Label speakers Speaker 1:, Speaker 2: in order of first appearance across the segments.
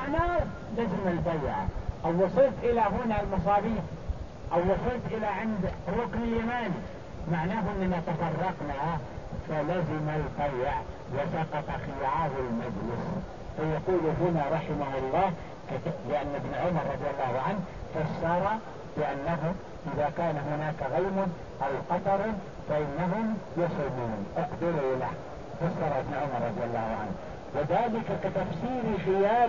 Speaker 1: الأعمال لزم البيعة. أو وصلت إلى هنا المصابيح، أو وصلت إلى عند ركن اليماني، معناه أننا تفرقنا فلزم البيع وسقط خيار المجلس. فيقول هنا رحمه الله لأن ابن عمر رضي الله عنه فسر بأنه إذا كان هناك غيم أو قطر فإنهم يصومون اقدروا له، فسر ابن عمر رضي الله عنه، وذلك كتفسير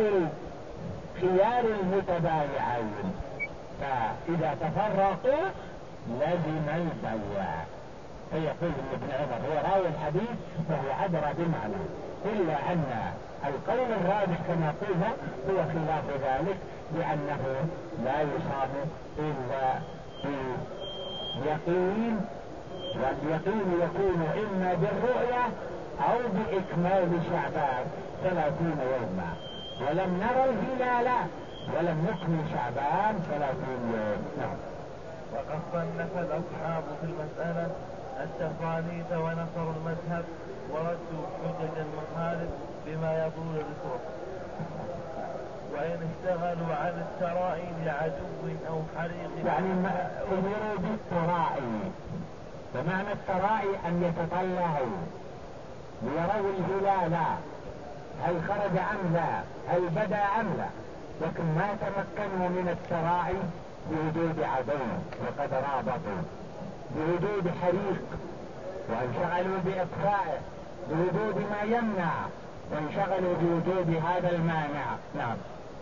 Speaker 1: خيار المتبايعين. فإذا تفرقوا لزم البيع. فيقول ابن عمر هو راوي الحديث وهو أدرى بمعنى، إلا أن القول الراجح كما قلنا هو خلاف ذلك، لأنه لا يصام إلا بيقين، واليقين يكون إما بالرؤية أو بإكمال شعبان 30 يوما، ولم نرى الهلال ولم نكمل شعبان 30 يوم. نعم.
Speaker 2: وقد صنف الأصحاب في المسألة التفانيت ونصروا المذهب وردوا حجج المخالف بما يطول ذكره، وإن اشتغلوا عن الترائي لعدو أو حريق
Speaker 1: يعني أمروا بالترائي، بمعنى الترائي أن يتطلعوا ليروا الهلال هل خرج أم لا، هل بدا أم لا، لكن ما تمكنوا من الترائي بوجود عدو وقد رابطوا، بوجود حريق وانشغلوا بإطفائه، بوجود ما يمنع وانشغلوا بوجود هذا المانع. نعم.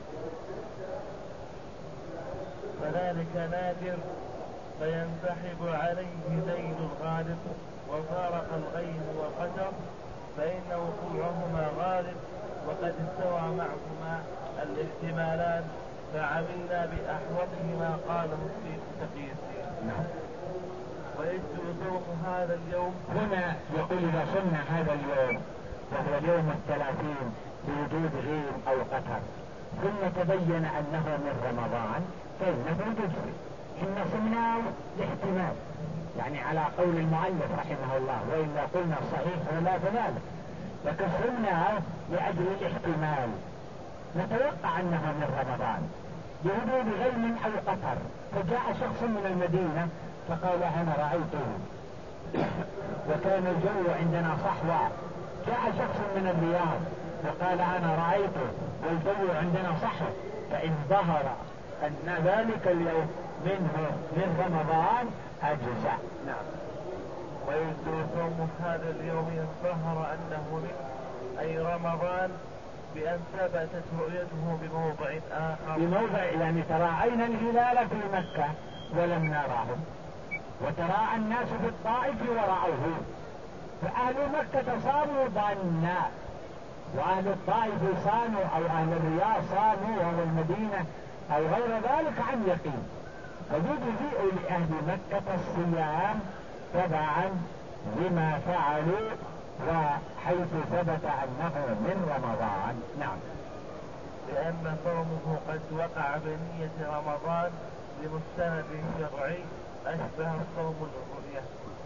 Speaker 2: فذلك نادر فينسحب عليه ذيل الغالب، وفارق الغيم والقدر فإن وقوعهما غالب، وقد استوى معهما الاحتمالان، فعملنا بأحوطه ما قاله في تقي الدين. ويجب صوم هذا اليوم.
Speaker 1: هنا يقول إذا صمنا هذا اليوم وهو اليوم 30 بوجود غيم أو قطر، ثم تبين أنه من رمضان فإنه تجزي. إن صمناه لاحتمال، يعني على قول المؤلف رحمه الله، وإلا قلنا صحيح ولا ذلك، لكن صمناه لأجل الاحتمال، نتوقع أنه من رمضان بوجود غيم أو قطر. فجاء شخص من المدينة فقال أنا رأيته وكان الجو عندنا صحوة. جاء شخص من الرياض فقال أنا رأيته والجو عندنا صحوة، فإن ظهر أن ذلك اليوم منه من رمضان أجزع.
Speaker 2: نعم. ويجب صوم هذا اليوم إن ظهر أنه من أي رمضان بأن ثبتت رؤيته بموضع آخر،
Speaker 1: بموضع يعني تراءينا الهلال في مكة ولم نراه، وتراءى الناس في الطائف ورأوه، فأهل مكة صاموا ظنا، وأهل الطائف صاموا، أو أهل الرياض صاموا، أو المدينة أو غير ذلك عن يقين، فيجزئ لأهل مكة الصيام تبعا لما فعلوا وحيث ثبت أنه من رمضان. نعم.
Speaker 2: لأن صومه قد وقع بنية رمضان لمستند شرعي أشبه الصوم الرؤية،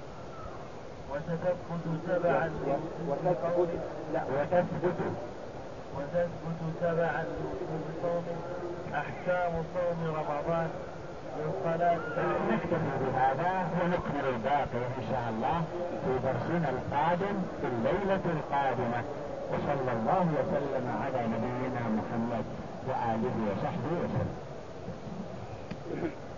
Speaker 2: وتثبت تبعا لوجوب صوم أحكام صوم رمضان من صلاة.
Speaker 1: نكتفي بهذا ونكمل الباقي إن شاء الله في درسنا القادم في الليلة القادمة، وصلى الله وسلم على نبينا محمد وآله وصحبه وسلم.